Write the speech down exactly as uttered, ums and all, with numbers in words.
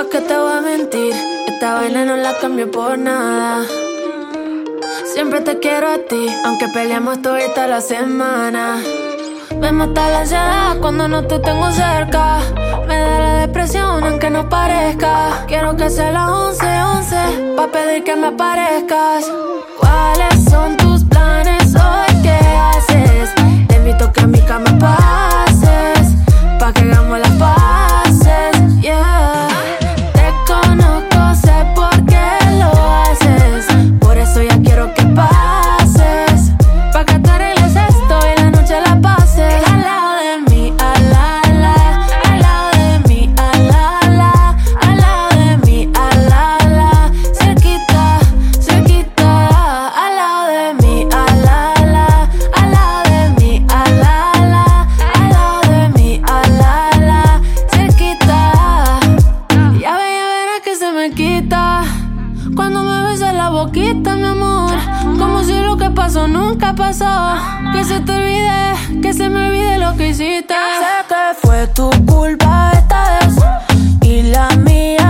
¿Pa' qué te voy a mentir? Esta vaina no la cambio por nada. Siempre te quiero a ti, aunque peleamos todita la semana. Me mata la ansiedad cuando no te tengo cerca. Me da la depresión aunque no parezca. Quiero que sea las once, once pa' pedir que me aparezcas. ¿Cuáles son tus planes hoy? ¿Qué haces? Te invito a que a mi cama pases, pa' que hagamos las paces, yeah. Te conozco, sé por qué lo haces. Por eso ya quiero que pases, pa' que te arregles esto y la noche la pases. Al lado de mí, al la la. Al lado de mí, al la la. Al lado de mí, al la la. Cerquita, cerquita. Al lado de mí, al la la. Al lado de mí, al la la. Al lado de mí, al la la. Cerquita. Ya ve, ya verás que se me quita cuando me besas la boquita, mi amor. Como si lo que pasó nunca pasó. Que se te olvide, que se me olvide lo que hiciste. Sé que fue tu culpa esta vez y la mía